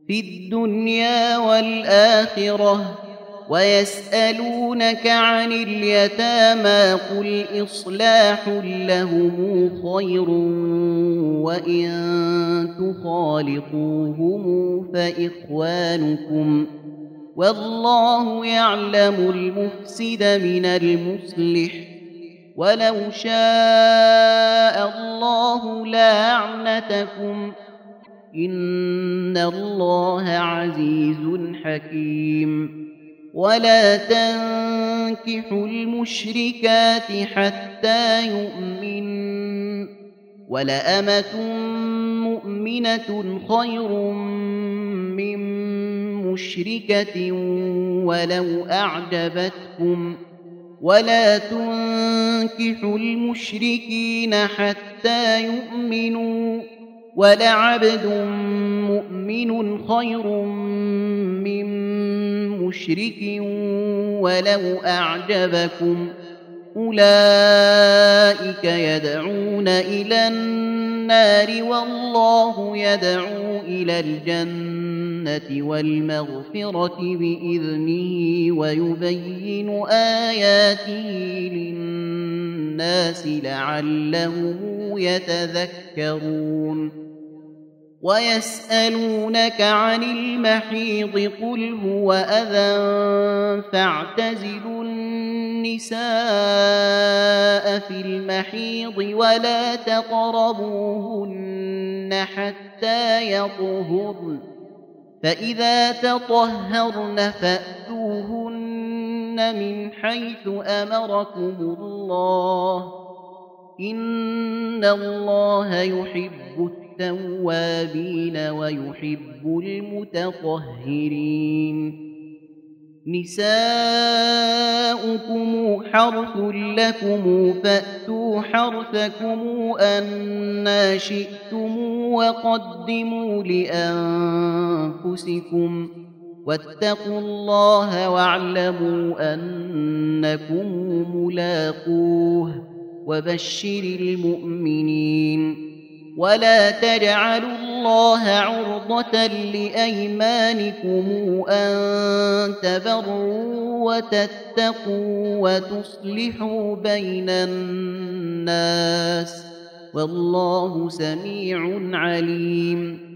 في الدنيا والآخرة. ويسألونك عن اليتامى قل إصلاح لهم خير وإن تخالطوهم فإخوانكم والله يعلم المفسد من المصلح ولو شاء الله لأعنتكم إن الله عزيز حكيم. ولا تنكحوا المشركات حتى يؤمنن ولأمة مؤمنة خير من مشركة ولو أعجبتكم ولا تنكحوا المشركين حتى يؤمنوا ولعبد مؤمن خير من مشرك ولو أعجبكم أولئك يدعون إلى النار والله يدعو إلى الجنة والمغفرة بإذنه ويبين آياته للناس لعلهم يتذكرون. ويسألونك عن المحيض قل هو أذى فاعتزلوا النساء في المحيض ولا تقربوهن حتى يطهرن فإذا تطهرن فأتوهن من حيث أمركم الله إن الله يحب التوابين ويحب المتطهرين. نساؤكم حرث لكم فأتوا حرثكم أنى شئتم وقدموا لأنفسكم واتقوا الله واعلموا أنكم ملاقوه وبشر المؤمنين. ولا تجعلوا الله عرضة لأيمانكم أن تبروا وتتقوا وتصلحوا بين الناس والله سميع عليم.